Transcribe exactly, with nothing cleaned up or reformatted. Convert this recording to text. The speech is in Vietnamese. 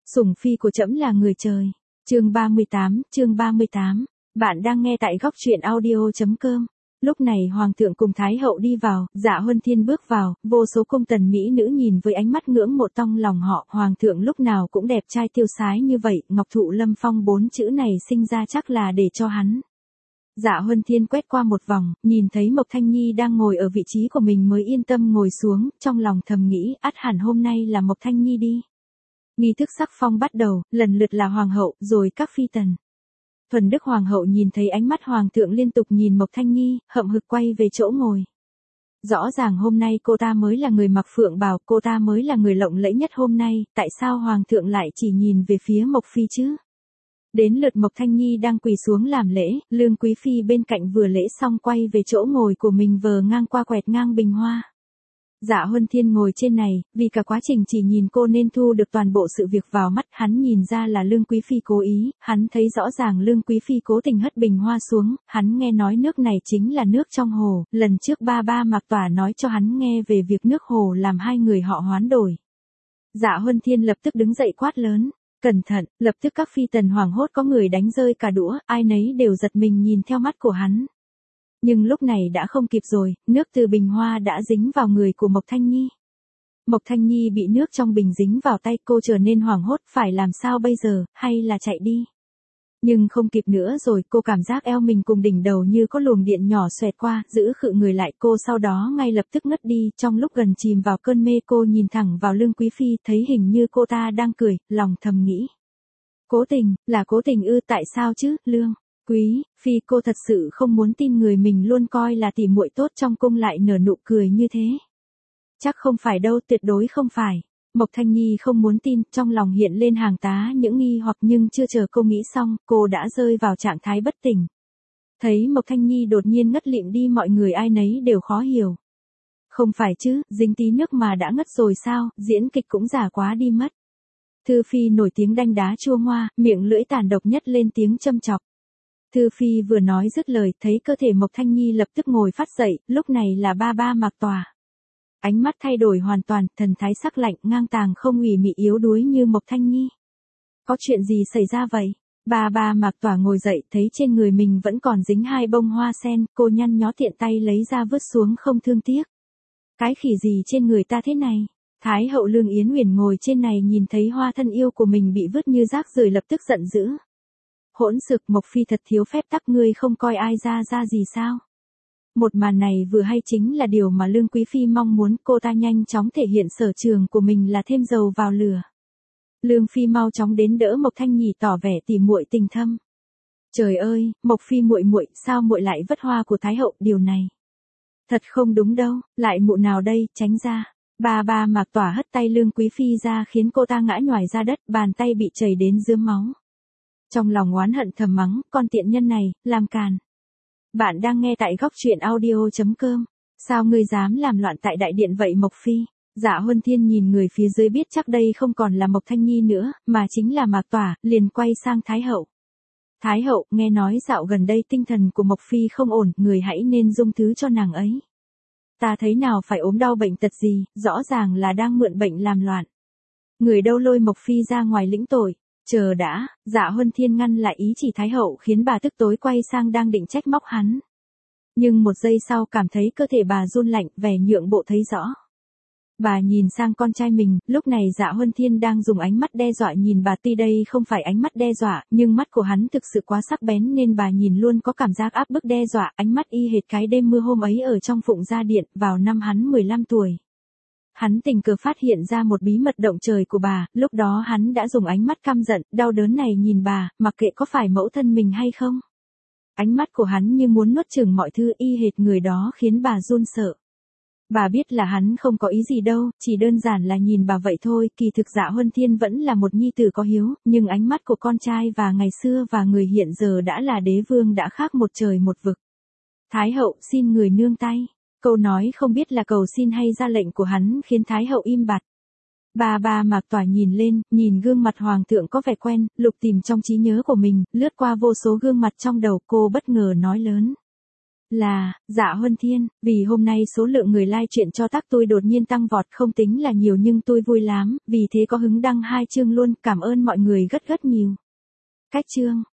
Sủng phi của trẫm là người trời. Chương ba mươi tám, chương ba mươi tám. Bạn đang nghe tại góc truyện audio chấm com. Lúc này hoàng thượng cùng thái hậu đi vào, Dạ Huân Thiên bước vào, vô số cung tần mỹ nữ nhìn với ánh mắt ngưỡng mộ tông lòng họ, hoàng thượng lúc nào cũng đẹp trai tiêu sái như vậy, ngọc thụ lâm phong bốn chữ này sinh ra chắc là để cho hắn. Dạ Huân Thiên quét qua một vòng, nhìn thấy Mộc Thanh Nhi đang ngồi ở vị trí của mình mới yên tâm ngồi xuống, trong lòng thầm nghĩ, ắt hẳn hôm nay là Mộc Thanh Nhi đi. Nghi thức sắc phong bắt đầu, lần lượt là hoàng hậu, rồi các phi tần. Thuần Đức hoàng hậu nhìn thấy ánh mắt hoàng thượng liên tục nhìn Mộc Thanh Nhi, hậm hực quay về chỗ ngồi. Rõ ràng hôm nay cô ta mới là người mặc phượng bào, cô ta mới là người lộng lẫy nhất hôm nay, tại sao hoàng thượng lại chỉ nhìn về phía Mộc Phi chứ? Đến lượt Mộc Thanh Nhi đang quỳ xuống làm lễ, Lương Quý Phi bên cạnh vừa lễ xong quay về chỗ ngồi của mình vờ ngang qua quẹt ngang bình hoa. Dạ Huân Thiên ngồi trên này, vì cả quá trình chỉ nhìn cô nên thu được toàn bộ sự việc vào mắt, hắn nhìn ra là Lương Quý Phi cố ý, hắn thấy rõ ràng Lương Quý Phi cố tình hất bình hoa xuống, hắn nghe nói nước này chính là nước trong hồ, lần trước ba ba Mạc Tỏa nói cho hắn nghe về việc nước hồ làm hai người họ hoán đổi. Dạ Huân Thiên lập tức đứng dậy quát lớn, cẩn thận, lập tức các phi tần hoảng hốt có người đánh rơi cả đũa, ai nấy đều giật mình nhìn theo mắt của hắn. Nhưng lúc này đã không kịp rồi, nước từ bình hoa đã dính vào người của Mộc Thanh Nhi. Mộc Thanh Nhi bị nước trong bình dính vào tay, cô trở nên hoảng hốt, phải làm sao bây giờ, hay là chạy đi. Nhưng không kịp nữa rồi, cô cảm giác eo mình cùng đỉnh đầu như có luồng điện nhỏ xoẹt qua, giữ khự người lại, cô sau đó ngay lập tức ngất đi, trong lúc gần chìm vào cơn mê cô nhìn thẳng vào Lương Quý Phi, thấy hình như cô ta đang cười, lòng thầm nghĩ. Cố tình, là cố tình ư, tại sao chứ, Lương Quý Phi, cô thật sự không muốn tin người mình luôn coi là tỉ muội tốt trong cung lại nở nụ cười như thế. Chắc không phải đâu, tuyệt đối không phải. Mộc Thanh Nhi không muốn tin, trong lòng hiện lên hàng tá những nghi hoặc nhưng chưa chờ cô nghĩ xong, cô đã rơi vào trạng thái bất tỉnh. Thấy Mộc Thanh Nhi đột nhiên ngất lịm đi, mọi người ai nấy đều khó hiểu. Không phải chứ, dính tí nước mà đã ngất rồi sao, diễn kịch cũng giả quá đi mất. Thư Phi nổi tiếng đanh đá chua ngoa, miệng lưỡi tàn độc nhất lên tiếng châm chọc. Thư Phi vừa nói dứt lời, thấy cơ thể Mộc Thanh Nhi lập tức ngồi phát dậy, lúc này là ba ba Mạc Tòa. Ánh mắt thay đổi hoàn toàn, thần thái sắc lạnh, ngang tàng không ủy mị yếu đuối như Mộc Thanh Nhi. Có chuyện gì xảy ra vậy? Ba ba Mạc Tòa ngồi dậy, thấy trên người mình vẫn còn dính hai bông hoa sen, cô nhăn nhó tiện tay lấy ra vứt xuống không thương tiếc. Cái khỉ gì trên người ta thế này? Thái hậu Lương Yến Huyền ngồi trên này nhìn thấy hoa thân yêu của mình bị vứt như rác rưởi lập tức giận dữ. Hỗn xược, Mộc Phi thật thiếu phép tắc, ngươi không coi ai ra ra gì sao? Một màn này vừa hay chính là điều mà Lương Quý Phi mong muốn, cô ta nhanh chóng thể hiện sở trường của mình là thêm dầu vào lửa. Lương Phi mau chóng đến đỡ Mộc Thanh Nhi tỏ vẻ tỉ muội tình thâm. Trời ơi, Mộc Phi muội muội, sao muội lại vứt hoa của Thái hậu, điều này thật không đúng đâu, lại mụ nào đây, tránh ra. Ba ba Mạc Tỏa hất tay Lương Quý Phi ra khiến cô ta ngã nhoài ra đất, bàn tay bị chảy đến rướm máu. Trong lòng oán hận thầm mắng, con tiện nhân này, làm càn. Bạn đang nghe tại góc truyện audio chấm com. Sao ngươi dám làm loạn tại đại điện vậy Mộc Phi? Dạ Huân Thiên nhìn người phía dưới biết chắc đây không còn là Mộc Thanh Nhi nữa, mà chính là Mạc Tỏa, liền quay sang Thái hậu. Thái hậu, nghe nói dạo gần đây tinh thần của Mộc Phi không ổn, người hãy nên dung thứ cho nàng ấy. Ta thấy nào phải ốm đau bệnh tật gì, rõ ràng là đang mượn bệnh làm loạn. Người đâu lôi Mộc Phi ra ngoài lĩnh tội. Chờ đã, Dạ Huân Thiên ngăn lại ý chỉ Thái hậu khiến bà tức tối quay sang đang định trách móc hắn. Nhưng một giây sau cảm thấy cơ thể bà run lạnh, vẻ nhượng bộ thấy rõ. Bà nhìn sang con trai mình, lúc này Dạ Huân Thiên đang dùng ánh mắt đe dọa nhìn bà, tuy đây không phải ánh mắt đe dọa, nhưng mắt của hắn thực sự quá sắc bén nên bà nhìn luôn có cảm giác áp bức đe dọa, ánh mắt y hệt cái đêm mưa hôm ấy ở trong Phụng Gia Điện, vào năm hắn mười lăm tuổi. Hắn tình cờ phát hiện ra một bí mật động trời của bà, lúc đó hắn đã dùng ánh mắt căm giận, đau đớn này nhìn bà, mặc kệ có phải mẫu thân mình hay không. Ánh mắt của hắn như muốn nuốt chửng mọi thứ, y hệt người đó khiến bà run sợ. Bà biết là hắn không có ý gì đâu, chỉ đơn giản là nhìn bà vậy thôi, kỳ thực Dạ Huân Thiên vẫn là một nhi tử có hiếu, nhưng ánh mắt của con trai và ngày xưa và người hiện giờ đã là đế vương đã khác một trời một vực. Thái hậu, xin người nương tay. Câu nói không biết là cầu xin hay ra lệnh của hắn khiến Thái hậu im bặt. Ba ba Mạc Tỏa nhìn lên, nhìn gương mặt hoàng thượng có vẻ quen, lục tìm trong trí nhớ của mình, lướt qua vô số gương mặt trong đầu, cô bất ngờ nói lớn. Là, Dạ Huân Thiên, vì hôm nay số lượng người like chuyện cho tác tôi đột nhiên tăng vọt không tính là nhiều nhưng tôi vui lắm, vì thế có hứng đăng hai chương luôn, cảm ơn mọi người rất rất nhiều. Cách chương